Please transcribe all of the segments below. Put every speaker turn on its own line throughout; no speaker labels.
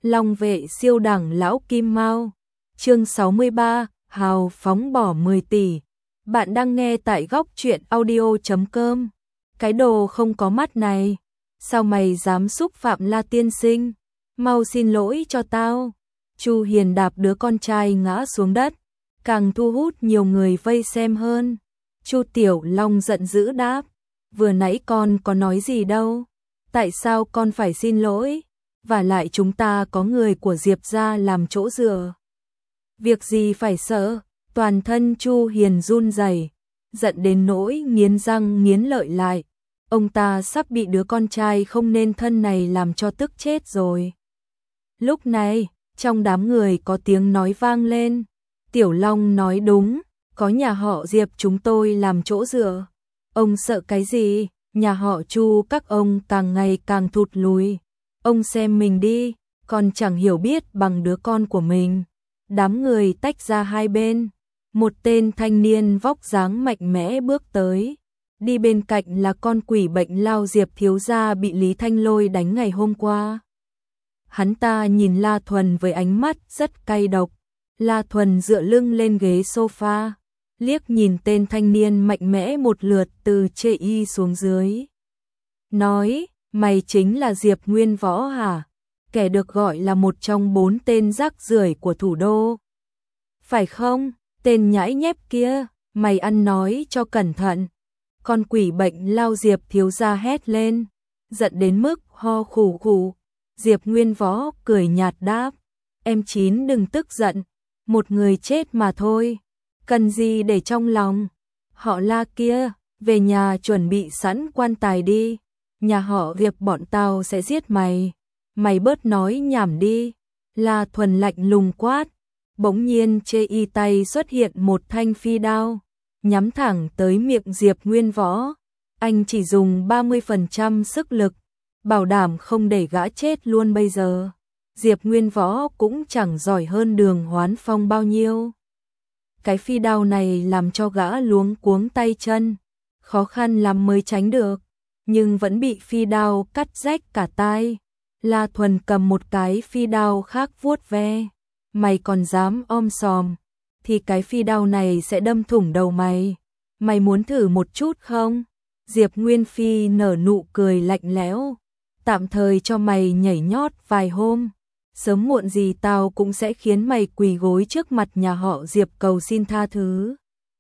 Long vệ siêu đẳng lão Kim Mao. Chương 63, hào phóng bỏ 10 tỷ. Bạn đang nghe tại góc truyện audio.com. Cái đồ không có mắt này, sao mày dám xúc phạm La tiên sinh? Mau xin lỗi cho tao. Chu Hiền đạp đứa con trai ngã xuống đất, càng thu hút nhiều người vây xem hơn. Chu Tiểu Long giận dữ đáp, vừa nãy con có nói gì đâu, tại sao con phải xin lỗi? Và lại chúng ta có người của Diệp gia làm chỗ dựa. Việc gì phải sợ? Toàn thân Chu Hiền run rẩy, giận đến nỗi nghiến răng nghiến lợi lại. Ông ta sắp bị đứa con trai không nên thân này làm cho tức chết rồi. Lúc này, trong đám người có tiếng nói vang lên. Tiểu Long nói đúng, có nhà họ Diệp chúng tôi làm chỗ dựa. Ông sợ cái gì? Nhà họ Chu các ông càng ngày càng thụt lùi. Ông xem mình đi, còn chẳng hiểu biết bằng đứa con của mình. Đám người tách ra hai bên. Một tên thanh niên vóc dáng mạnh mẽ bước tới. Đi bên cạnh là con quỷ bệnh lao Diệp thiếu gia bị Lý Thanh Lôi đánh ngày hôm qua. Hắn ta nhìn La Thuần với ánh mắt rất cay độc. La Thuần dựa lưng lên ghế sofa, liếc nhìn tên thanh niên mạnh mẽ một lượt từ chê y xuống dưới. Nói, mày chính là Diệp Nguyên Võ hả? Kẻ được gọi là một trong 4 tên rác rưởi của thủ đô. Phải không? Tên nhãi nhép kia, mày ăn nói cho cẩn thận. Con quỷ bệnh lao Diệp thiếu gia hét lên, giận đến mức ho khủ khủ. Diệp Nguyên Võ cười nhạt đáp, em Chín đừng tức giận, một người chết mà thôi, cần gì để trong lòng. Họ La kia, về nhà chuẩn bị sẵn quan tài đi, nhà họ Diệp bọn tao sẽ giết mày. Mày bớt nói nhảm đi. La Thuần lạnh lùng quát. Bỗng nhiên chê y tay xuất hiện một thanh phi đao, nhắm thẳng tới miệng Diệp Nguyên Võ. Anh chỉ dùng 30% sức lực, bảo đảm không để gã chết luôn bây giờ. Diệp Nguyên Võ cũng chẳng giỏi hơn Đường Hoán Phong bao nhiêu. Cái phi đao này làm cho gã luống cuống tay chân, khó khăn lắm mới tránh được, nhưng vẫn bị phi đao cắt rách cả tai. La Thuần cầm một cái phi đao khác vuốt ve. Mày còn dám om sòm, thì cái phi đao này sẽ đâm thủng đầu mày. Mày muốn thử một chút không? Diệp Nguyên Phi nở nụ cười lạnh lẽo. Tạm thời cho mày nhảy nhót vài hôm, sớm muộn gì tao cũng sẽ khiến mày quỳ gối trước mặt nhà họ Diệp cầu xin tha thứ.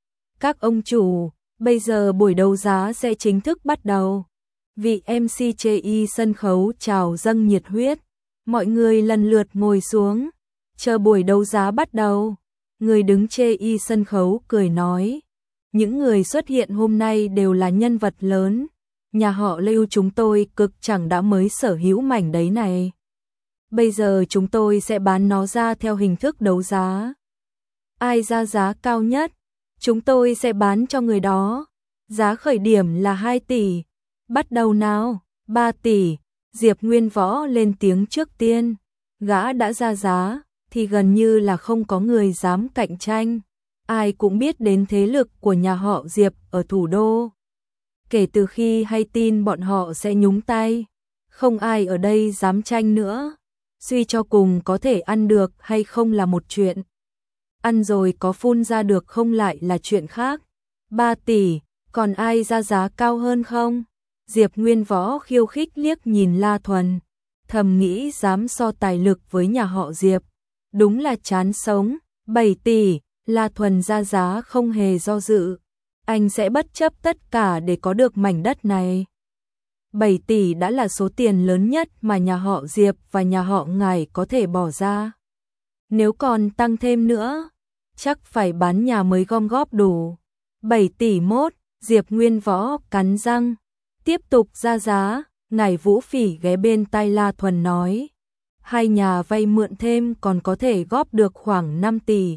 Các ông chủ, bây giờ buổi đấu giá sẽ chính thức bắt đầu. Vị MC chê y sân khấu chào dâng nhiệt huyết. Mọi người lần lượt ngồi xuống, chờ buổi đấu giá bắt đầu. Người đứng chê y sân khấu cười nói, những người xuất hiện hôm nay đều là nhân vật lớn. Nhà họ Lưu chúng tôi cực chẳng đã mới sở hữu mảnh đấy này. Bây giờ chúng tôi sẽ bán nó ra theo hình thức đấu giá. Ai ra giá cao nhất, chúng tôi sẽ bán cho người đó. Giá khởi điểm là 2 tỷ. Bắt đầu nào, 3 tỷ. Diệp Nguyên Võ lên tiếng trước tiên. Gã đã ra giá, thì gần như là không có người dám cạnh tranh. Ai cũng biết đến thế lực của nhà họ Diệp ở thủ đô. Kể từ khi hay tin bọn họ sẽ nhúng tay, không ai ở đây dám tranh nữa. Suy cho cùng có thể ăn được hay không là một chuyện. Ăn rồi có phun ra được không lại là chuyện khác. 3 tỷ, còn ai ra giá cao hơn không? Diệp Nguyên Võ khiêu khích liếc nhìn La Thuần, thầm nghĩ dám so tài lực với nhà họ Diệp. Đúng là chán sống. 7 tỷ, La Thuần ra giá không hề do dự. Anh sẽ bất chấp tất cả để có được mảnh đất này. 7 tỷ đã là số tiền lớn nhất mà nhà họ Diệp và nhà họ Ngải có thể bỏ ra. Nếu còn tăng thêm nữa, chắc phải bán nhà mới gom góp đủ. 7 tỷ mốt, Diệp Nguyên Võ cắn răng, tiếp tục ra giá. Ngải Vũ Phỉ ghé bên tai La Thuần nói, hai nhà vay mượn thêm còn có thể góp được khoảng 5 tỷ.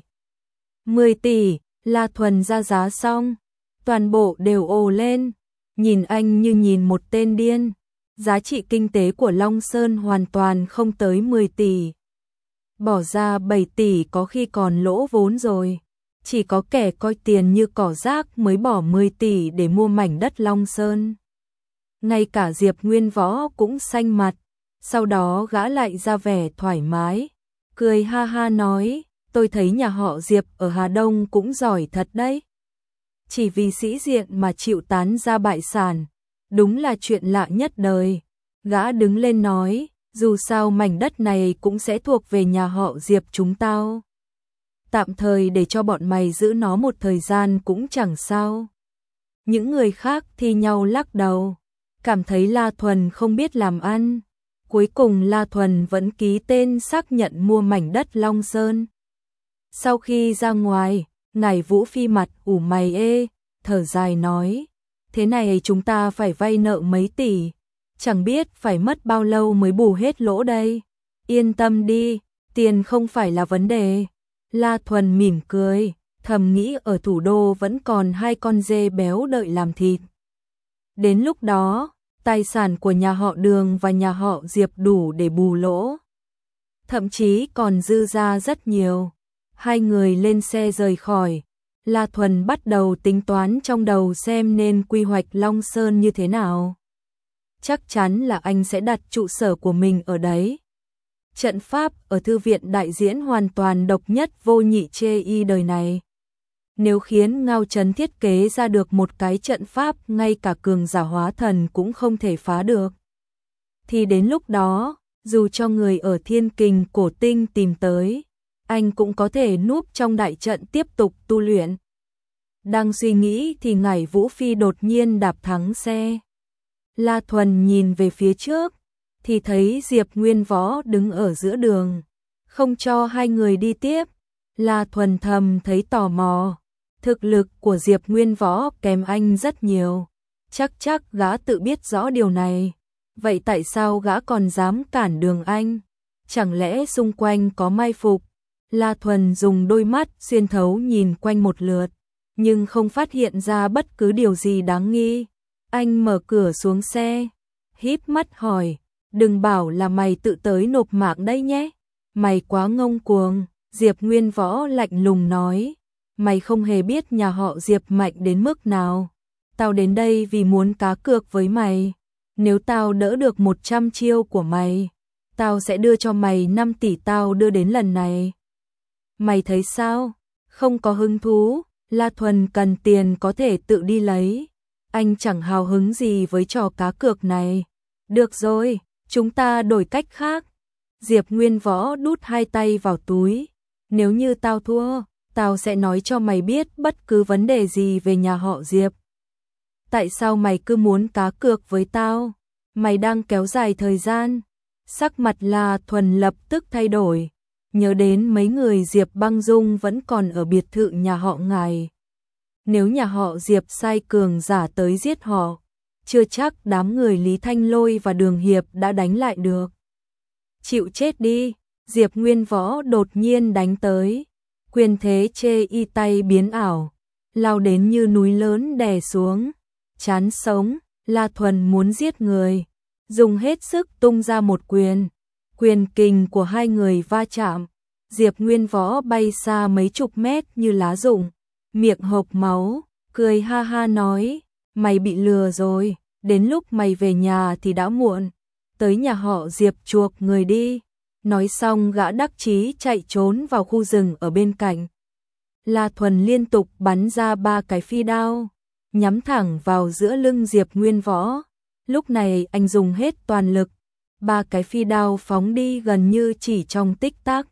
10 tỷ, La Thuần ra giá xong, toàn bộ đều ồ lên, nhìn anh như nhìn một tên điên. Giá trị kinh tế của Long Sơn hoàn toàn không tới 10 tỷ. Bỏ ra 7 tỷ có khi còn lỗ vốn rồi. Chỉ có kẻ coi tiền như cỏ rác mới bỏ 10 tỷ để mua mảnh đất Long Sơn. Ngay cả Diệp Nguyên Võ cũng xanh mặt. Sau đó gã lại ra vẻ thoải mái, cười ha ha nói, tôi thấy nhà họ Diệp ở Hà Đông cũng giỏi thật đấy. Chỉ vì sĩ diện mà chịu tán ra bại sản, đúng là chuyện lạ nhất đời. Gã đứng lên nói, dù sao mảnh đất này cũng sẽ thuộc về nhà họ Diệp chúng tao. Tạm thời để cho bọn mày giữ nó một thời gian cũng chẳng sao. Những người khác thi nhau lắc đầu, cảm thấy La Thuần không biết làm ăn. Cuối cùng La Thuần vẫn ký tên xác nhận mua mảnh đất Long Sơn. Sau khi ra ngoài, Ngải Vũ Phi mặt ủ mày thở dài nói, thế này chúng ta phải vay nợ mấy tỷ, chẳng biết phải mất bao lâu mới bù hết lỗ đây. Yên tâm đi, tiền không phải là vấn đề. La Thuần mỉm cười, thầm nghĩ ở thủ đô vẫn còn 2 con dê béo đợi làm thịt. Đến lúc đó, tài sản của nhà họ Đường và nhà họ Diệp đủ để bù lỗ. Thậm chí còn dư ra rất nhiều. Hai người lên xe rời khỏi. La Thuần bắt đầu tính toán trong đầu xem nên quy hoạch Long Sơn như thế nào. Chắc chắn là anh sẽ đặt trụ sở của mình ở đấy. Trận pháp ở thư viện đại diễn hoàn toàn độc nhất vô nhị chê đời này. Nếu khiến Ngao Trấn thiết kế ra được một cái trận pháp ngay cả cường giả hóa thần cũng không thể phá được, thì đến lúc đó, dù cho người ở Thiên Kình Cổ Tinh tìm tới, anh cũng có thể núp trong đại trận tiếp tục tu luyện. Đang suy nghĩ thì Ngải Vũ Phi đột nhiên đạp thắng xe. La Thuần nhìn về phía trước, thì thấy Diệp Nguyên Võ đứng ở giữa đường, không cho hai người đi tiếp. La Thuần thầm thấy tò mò, thực lực của Diệp Nguyên Võ kém anh rất nhiều, chắc gã tự biết rõ điều này. Vậy tại sao gã còn dám cản đường anh? Chẳng lẽ xung quanh có mai phục? La Thuần dùng đôi mắt xuyên thấu nhìn quanh một lượt, nhưng không phát hiện ra bất cứ điều gì đáng nghi. Anh mở cửa xuống xe, híp mắt hỏi, đừng bảo là mày tự tới nộp mạng đây nhé. Mày quá ngông cuồng. Diệp Nguyên Võ lạnh lùng nói, mày không hề biết nhà họ Diệp mạnh đến mức nào. Tao đến đây vì muốn cá cược với mày. Nếu tao đỡ được 100 chiêu của mày, tao sẽ đưa cho mày 5 tỷ tao đưa đến lần này. Mày thấy sao? Không có hứng thú? La Thuần cần tiền có thể tự đi lấy. Anh chẳng hào hứng gì với trò cá cược này. Được rồi, chúng ta đổi cách khác. Diệp Nguyên Võ đút hai tay vào túi. Nếu như tao thua, tao sẽ nói cho mày biết bất cứ vấn đề gì về nhà họ Diệp. Tại sao mày cứ muốn cá cược với tao? Mày đang kéo dài thời gian. Sắc mặt La Thuần lập tức thay đổi. Nhớ đến mấy người Diệp Băng Dung vẫn còn ở biệt thự nhà họ Ngài. Nếu nhà họ Diệp sai cường giả tới giết họ, chưa chắc đám người Lý Thanh Lôi và Đường Hiệp đã đánh lại được. Chịu chết đi. Diệp Nguyên Võ đột nhiên đánh tới, quyền thế chê y tay biến ảo, lao đến như núi lớn đè xuống, chán sống. La Thuần muốn giết người, dùng hết sức tung ra một quyền, quyền kình của hai người va chạm, Diệp Nguyên Võ bay xa mấy chục mét như lá rụng, miệng hộc máu, cười ha ha nói, mày bị lừa rồi, đến lúc mày về nhà thì đã muộn, tới nhà họ Diệp chuộc người đi. Nói xong gã đắc chí chạy trốn vào khu rừng ở bên cạnh. La Thuần liên tục bắn ra 3 cái phi đao, nhắm thẳng vào giữa lưng Diệp Nguyên Võ. Lúc này anh dùng hết toàn lực, 3 cái phi đao phóng đi gần như chỉ trong tích tắc.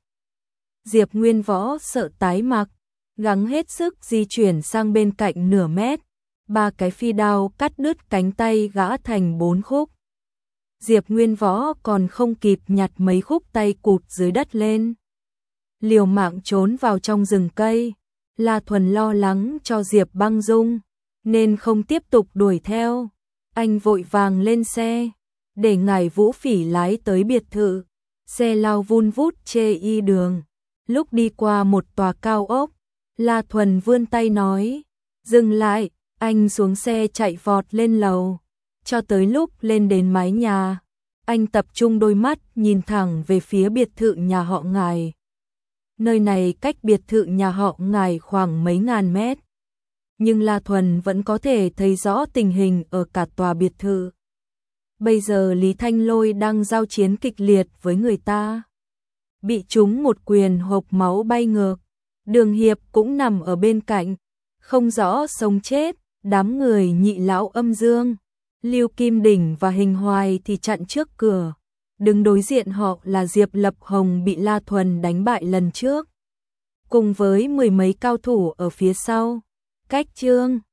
Diệp Nguyên Võ sợ tái mặt, gắng hết sức di chuyển sang bên cạnh nửa mét. 3 cái phi đao cắt đứt cánh tay gã thành 4 khúc. Diệp Nguyên Võ còn không kịp nhặt mấy khúc tay cụt dưới đất lên, liều mạng trốn vào trong rừng cây. La Thuần lo lắng cho Diệp Băng Dung, nên không tiếp tục đuổi theo. Anh vội vàng lên xe, để Ngải Vũ Phỉ lái tới biệt thự. Xe lao vun vút chê y đường. Lúc đi qua một tòa cao ốc, La Thuần vươn tay nói, dừng lại. Anh xuống xe chạy vọt lên lầu. Cho tới lúc lên đến mái nhà, anh tập trung đôi mắt nhìn thẳng về phía biệt thự nhà họ Ngài. Nơi này cách biệt thự nhà họ Ngài khoảng mấy ngàn mét, nhưng La Thuần vẫn có thể thấy rõ tình hình ở cả tòa biệt thự. Bây giờ Lý Thanh Lôi đang giao chiến kịch liệt với người ta. Bị trúng một quyền hộc máu bay ngược. Đường Hiệp cũng nằm ở bên cạnh, không rõ sống chết. Đám người Nhị lão Âm Dương, Lưu Kim Đỉnh và Hình Hoài thì chặn trước cửa. Đứng đối diện họ là Diệp Lập Hồng bị La Thuần đánh bại lần trước, cùng với mười mấy cao thủ ở phía sau. Cách Chương